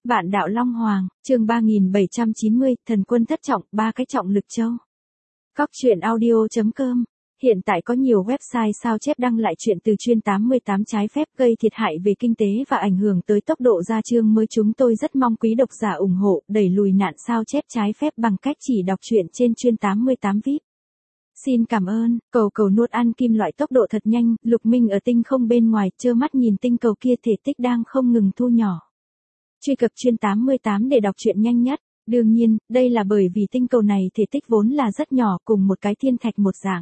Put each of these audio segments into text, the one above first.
Vạn đạo Long Hoàng, chương 3790, thần quân thất trọng, 3 cái trọng lực châu. Góc truyện audio.com. Hiện tại có nhiều website sao chép đăng lại chuyện từ chuyên 88 trái phép gây thiệt hại về kinh tế và ảnh hưởng tới tốc độ ra chương mới. Chúng tôi rất mong quý độc giả ủng hộ, đẩy lùi nạn sao chép trái phép bằng cách chỉ đọc truyện trên chuyên 88 VIP. Xin cảm ơn. Cầu nuốt ăn kim loại tốc độ thật nhanh, Lục Minh ở tinh không bên ngoài, trơ mắt nhìn tinh cầu kia thể tích đang không ngừng thu nhỏ. Truy cập chuyên 88 để đọc truyện nhanh nhất. Đương nhiên, đây là bởi vì tinh cầu này thể tích vốn là rất nhỏ, cùng một cái thiên thạch một dạng.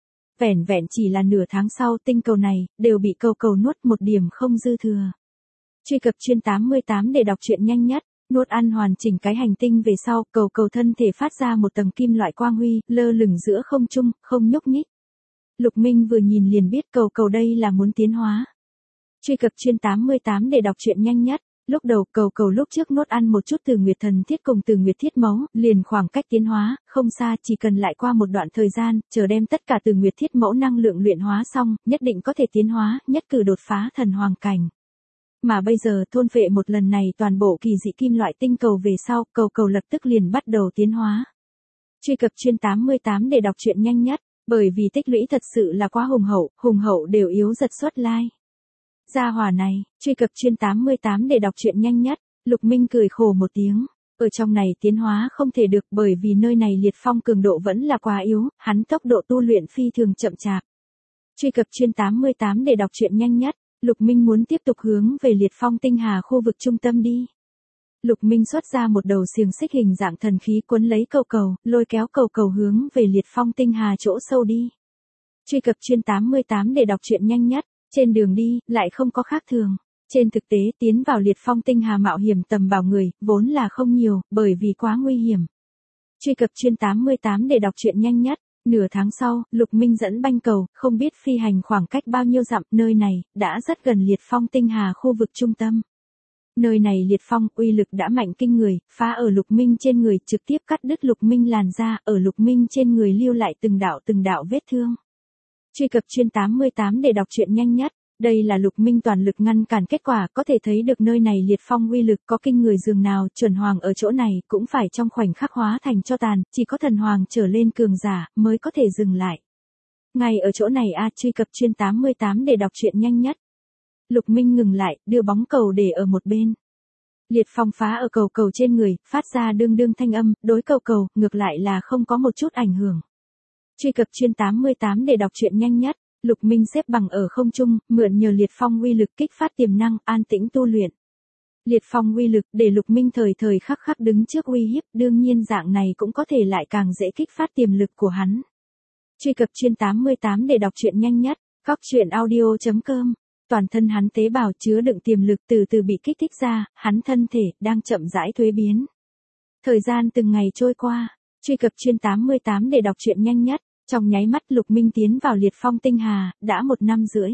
Vẻn vẹn chỉ là nửa tháng sau, tinh cầu này đều bị cầu nuốt, một điểm không dư thừa. Truy cập chuyên 88 để đọc truyện nhanh nhất. Nuốt ăn hoàn chỉnh cái hành tinh về sau, cầu thân thể phát ra một tầng kim loại quang huy, lơ lửng giữa không trung, không nhúc nhích. Lục Minh vừa nhìn liền biết cầu đây là muốn tiến hóa. Truy cập chuyên 88 để đọc truyện nhanh nhất. Lúc đầu cầu lúc trước nuốt ăn một chút từ Nguyệt Thần Thiết cùng từ Nguyệt Thiết Mẫu, liền khoảng cách tiến hóa không xa, chỉ cần lại qua một đoạn thời gian, chờ đem tất cả từ Nguyệt Thiết Mẫu năng lượng luyện hóa xong, nhất định có thể tiến hóa, nhất cử đột phá thần hoàng cảnh. Mà bây giờ thôn phệ một lần này toàn bộ kỳ dị kim loại tinh cầu về sau, cầu lập tức liền bắt đầu tiến hóa. Truy cập chuyên 88 để đọc truyện nhanh nhất, bởi vì tích lũy thật sự là quá hùng hậu đều yếu giật xuất lai. Gia hỏa này, truy cập chuyên 88 để đọc truyện nhanh nhất. Lục Minh cười khổ một tiếng. Ở trong này tiến hóa không thể được, bởi vì nơi này liệt phong cường độ vẫn là quá yếu, hắn tốc độ tu luyện phi thường chậm chạp. Truy cập chuyên 88 để đọc truyện nhanh nhất. Lục Minh muốn tiếp tục hướng về liệt phong tinh hà khu vực trung tâm đi. Lục Minh xuất ra một đầu xiềng xích hình dạng thần khí cuốn lấy cầu, lôi kéo cầu hướng về liệt phong tinh hà chỗ sâu đi. Truy cập chuyên 88 để đọc truyện nhanh nhất. Trên đường đi, lại không có khác thường. Trên thực tế, tiến vào liệt phong tinh hà mạo hiểm tầm bảo người, vốn là không nhiều, bởi vì quá nguy hiểm. Truy cập chuyên 88 để đọc truyện nhanh nhất. Nửa tháng sau, Lục Minh dẫn banh cầu, không biết phi hành khoảng cách bao nhiêu dặm, nơi này, đã rất gần liệt phong tinh hà khu vực trung tâm. Nơi này liệt phong, uy lực đã mạnh kinh người, phá ở Lục Minh trên người, trực tiếp cắt đứt Lục Minh làn da, ở Lục Minh trên người lưu lại từng đạo vết thương. Truy cập chuyên 88 để đọc truyện nhanh nhất. Đây là Lục Minh toàn lực ngăn cản kết quả, có thể thấy được nơi này liệt phong uy lực có kinh người dường nào, chuẩn hoàng ở chỗ này cũng phải trong khoảnh khắc hóa thành tro tàn, chỉ có thần hoàng trở lên cường giả mới có thể dừng lại. Ngay ở chỗ này truy cập chuyên 88 để đọc truyện nhanh nhất. Lục Minh ngừng lại, đưa bóng cầu để ở một bên. Liệt phong phá ở cầu trên người, phát ra đương thanh âm, đối cầu ngược lại là không có một chút ảnh hưởng. Truy cập chuyên 88 để đọc truyện nhanh nhất. Lục Minh xếp bằng ở không trung, mượn nhờ liệt phong uy lực kích phát tiềm năng, an tĩnh tu luyện. Liệt phong uy lực để Lục Minh thời khắc đứng trước uy hiếp, đương nhiên dạng này cũng có thể lại càng dễ kích phát tiềm lực của hắn. Truy cập chuyên 88 để đọc truyện nhanh nhất. Góc truyện audio.com. Toàn thân hắn tế bào chứa đựng tiềm lực từ từ bị kích thích ra, hắn thân thể đang chậm rãi thuế biến. Thời gian từng ngày trôi qua. Truy cập chuyên 88 để đọc truyện nhanh nhất. Trong nháy mắt Lục Minh tiến vào liệt phong tinh hà, đã 1 năm rưỡi.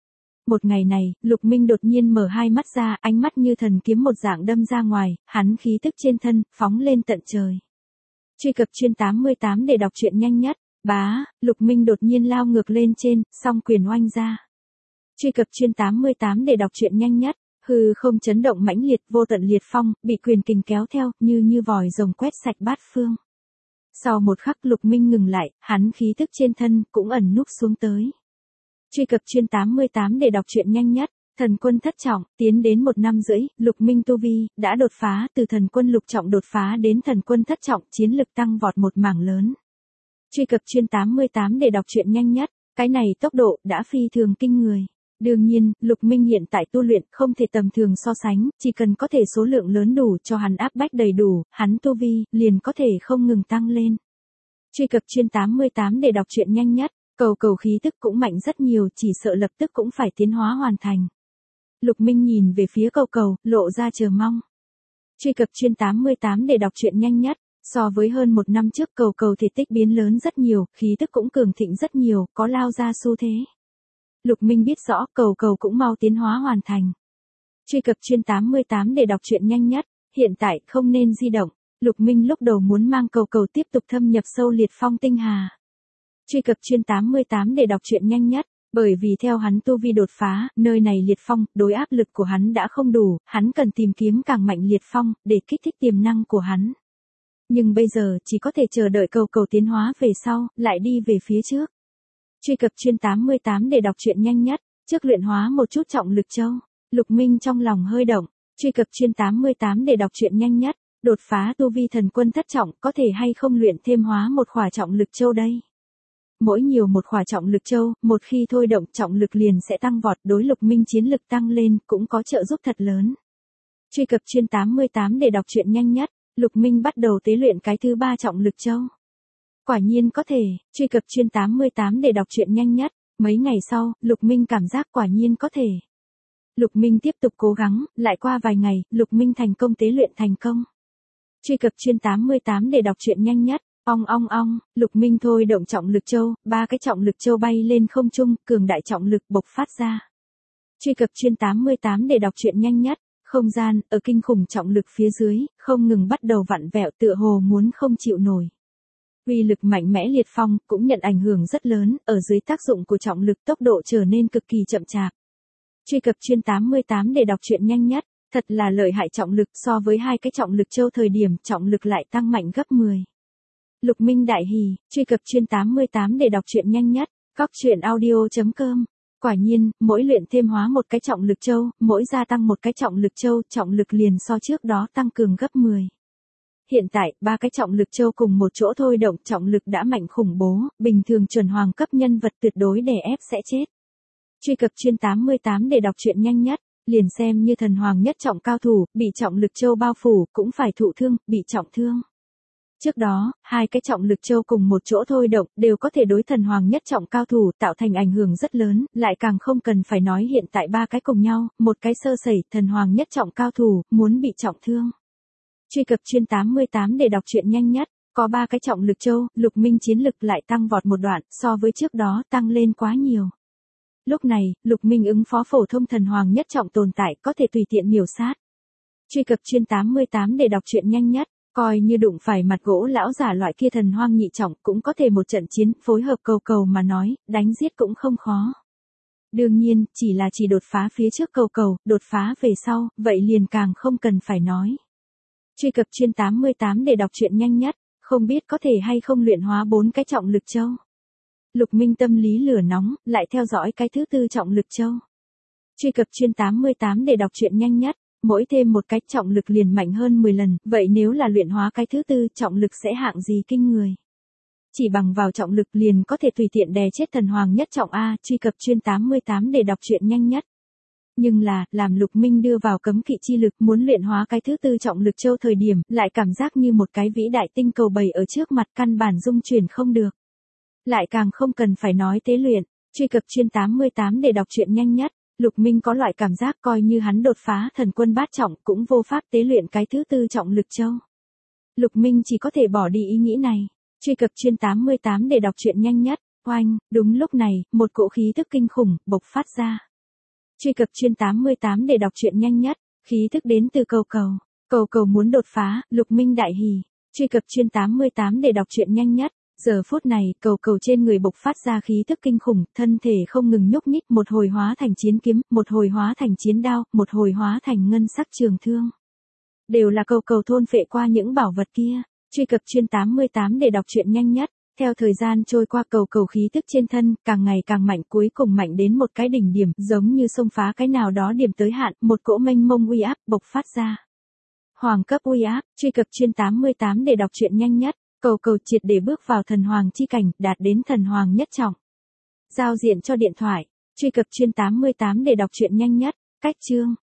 Một ngày này, Lục Minh đột nhiên mở hai mắt ra, ánh mắt như thần kiếm một dạng đâm ra ngoài, hắn khí tức trên thân, phóng lên tận trời. Truy cập chuyên 88 để đọc truyện nhanh nhất. Lục Minh đột nhiên lao ngược lên trên, song quyền oanh ra. Truy cập chuyên 88 để đọc truyện nhanh nhất. Hư không chấn động mãnh liệt, vô tận liệt phong, bị quyền kình kéo theo, như vòi rồng quét sạch bát phương. Sau một khắc Lục Minh ngừng lại, hắn khí tức trên thân cũng ẩn núp xuống tới. Truy cập chuyên 88 để đọc truyện nhanh nhất. Thần quân thất trọng, tiến đến 1 năm rưỡi, Lục Minh tu vi đã đột phá, từ thần quân lục trọng đột phá đến thần quân thất trọng, chiến lực tăng vọt một mảng lớn. Truy cập chuyên 88 để đọc truyện nhanh nhất. Cái này tốc độ đã phi thường kinh người. Đương nhiên, Lục Minh hiện tại tu luyện không thể tầm thường so sánh, chỉ cần có thể số lượng lớn đủ cho hắn áp bách đầy đủ, hắn tu vi liền có thể không ngừng tăng lên. Truy cập chuyên 88 để đọc truyện nhanh nhất. Cầu khí tức cũng mạnh rất nhiều, chỉ sợ lập tức cũng phải tiến hóa hoàn thành. Lục Minh nhìn về phía cầu, lộ ra chờ mong. Truy cập chuyên 88 để đọc truyện nhanh nhất. So với hơn 1 năm trước, cầu thể tích biến lớn rất nhiều, khí tức cũng cường thịnh rất nhiều, có lao ra xu thế. Lục Minh biết rõ cầu cũng mau tiến hóa hoàn thành. Truy cập chuyên 88 để đọc truyện nhanh nhất. Hiện tại không nên di động. Lục Minh lúc đầu muốn mang cầu tiếp tục thâm nhập sâu liệt phong tinh hà. Truy cập chuyên 88 để đọc truyện nhanh nhất. Bởi vì theo hắn tu vi đột phá, nơi này liệt phong, đối áp lực của hắn đã không đủ, hắn cần tìm kiếm càng mạnh liệt phong, để kích thích tiềm năng của hắn. Nhưng bây giờ, chỉ có thể chờ đợi cầu cầu tiến hóa về sau, lại đi về phía trước. Truy cập chuyên 88 để đọc truyện nhanh nhất, trước luyện hóa một chút trọng lực châu. Lục Minh trong lòng hơi động, truy cập chuyên 88 để đọc truyện nhanh nhất, đột phá tu vi thần quân thất trọng, có thể hay không luyện thêm hóa một khỏa trọng lực châu đây. Mỗi nhiều một khỏa trọng lực châu, một khi thôi động trọng lực liền sẽ tăng vọt, đối Lục Minh chiến lực tăng lên, cũng có trợ giúp thật lớn. Truy cập chuyên 88 để đọc truyện nhanh nhất, Lục Minh bắt đầu tế luyện cái thứ 3 trọng lực châu. Quả nhiên có thể, truy cập chuyên 88 để đọc truyện nhanh nhất, mấy ngày sau, Lục Minh cảm giác quả nhiên có thể. Lục Minh tiếp tục cố gắng, lại qua vài ngày, Lục Minh thành công tế luyện thành công. Truy cập chuyên 88 để đọc truyện nhanh nhất, ong ong ong, Lục Minh thôi động trọng lực châu, 3 cái trọng lực châu bay lên không trung, cường đại trọng lực bộc phát ra. Truy cập chuyên 88 để đọc truyện nhanh nhất, không gian, ở kinh khủng trọng lực phía dưới, không ngừng bắt đầu vặn vẹo tựa hồ muốn không chịu nổi. Uy lực mạnh mẽ liệt phong, cũng nhận ảnh hưởng rất lớn, ở dưới tác dụng của trọng lực tốc độ trở nên cực kỳ chậm chạp. Truy cập chuyên 88 để đọc truyện nhanh nhất, thật là lợi hại trọng lực, so với 2 cái trọng lực châu thời điểm, trọng lực lại tăng mạnh gấp 10. Lục Minh đại hỉ, truy cập chuyên 88 để đọc truyện nhanh nhất, coctruyện.audio.com. Quả nhiên, mỗi luyện thêm hóa một cái trọng lực châu, mỗi gia tăng một cái trọng lực châu, trọng lực liền so trước đó tăng cường gấp 10. Hiện tại, 3 cái trọng lực châu cùng một chỗ thôi động, trọng lực đã mạnh khủng bố, bình thường chuẩn hoàng cấp nhân vật tuyệt đối đè ép sẽ chết. Truy cập chuyên 88 để đọc truyện nhanh nhất, liền xem như thần hoàng nhất trọng cao thủ, bị trọng lực châu bao phủ, cũng phải thụ thương, bị trọng thương. Trước đó, 2 cái trọng lực châu cùng một chỗ thôi động, đều có thể đối thần hoàng nhất trọng cao thủ tạo thành ảnh hưởng rất lớn, lại càng không cần phải nói hiện tại 3 cái cùng nhau, một cái sơ sẩy, thần hoàng nhất trọng cao thủ, muốn bị trọng thương. Truy cập chuyên 88 để đọc truyện nhanh nhất, có 3 cái trọng lực châu, Lục Minh chiến lực lại tăng vọt một đoạn, so với trước đó tăng lên quá nhiều. Lúc này, Lục Minh ứng phó phổ thông thần hoàng nhất trọng tồn tại, có thể tùy tiện miểu sát. Truy cập chuyên 88 để đọc truyện nhanh nhất, coi như đụng phải mặt gỗ lão giả loại kia thần hoang nhị trọng, cũng có thể một trận chiến, phối hợp cầu cầu mà nói, đánh giết cũng không khó. Đương nhiên, chỉ đột phá phía trước cầu cầu, đột phá về sau, vậy liền càng không cần phải nói. Truy cập chuyên 88 để đọc truyện nhanh nhất, không biết có thể hay không luyện hóa 4 cái trọng lực châu. Lục Minh tâm lý lửa nóng, lại theo dõi cái thứ 4 trọng lực châu. Truy cập chuyên 88 để đọc truyện nhanh nhất, mỗi thêm một cái trọng lực liền mạnh hơn 10 lần, vậy nếu là luyện hóa cái thứ 4 trọng lực sẽ hạng gì kinh người. Chỉ bằng vào trọng lực liền có thể tùy tiện đè chết thần hoàng nhất trọng A, truy cập chuyên 88 để đọc truyện nhanh nhất. Nhưng là, làm Lục Minh đưa vào cấm kỵ chi lực muốn luyện hóa cái thứ 4 trọng lực châu thời điểm, lại cảm giác như một cái vĩ đại tinh cầu bày ở trước mặt, căn bản dung chuyển không được. Lại càng không cần phải nói tế luyện, truy cập chuyên 88 để đọc truyện nhanh nhất, Lục Minh có loại cảm giác coi như hắn đột phá thần quân bát trọng cũng vô pháp tế luyện cái thứ 4 trọng lực châu. Lục Minh chỉ có thể bỏ đi ý nghĩ này, truy cập chuyên 88 để đọc truyện nhanh nhất, oanh, đúng lúc này, một cỗ khí tức kinh khủng bộc phát ra. Truy cập chuyên 88 để đọc truyện nhanh nhất, khí tức đến từ cầu cầu. Cầu cầu muốn đột phá, Lục Minh đại hỉ. Truy cập chuyên 88 để đọc truyện nhanh nhất. Giờ phút này, cầu cầu trên người bộc phát ra khí tức kinh khủng, thân thể không ngừng nhúc nhích, một hồi hóa thành chiến kiếm, một hồi hóa thành chiến đao, một hồi hóa thành ngân sắc trường thương. Đều là cầu cầu thôn phệ qua những bảo vật kia. Truy cập chuyên 88 để đọc truyện nhanh nhất. Theo thời gian trôi qua cầu cầu khí tức trên thân, càng ngày càng mạnh, cuối cùng mạnh đến một cái đỉnh điểm, giống như xông phá cái nào đó điểm tới hạn, một cỗ mênh mông uy áp bộc phát ra. Hoàng cấp uy áp, truy cập chuyên 88 để đọc truyện nhanh nhất, cầu cầu triệt để bước vào thần hoàng chi cảnh, đạt đến thần hoàng nhất trọng. Giao diện cho điện thoại, truy cập chuyên 88 để đọc truyện nhanh nhất, cách chương.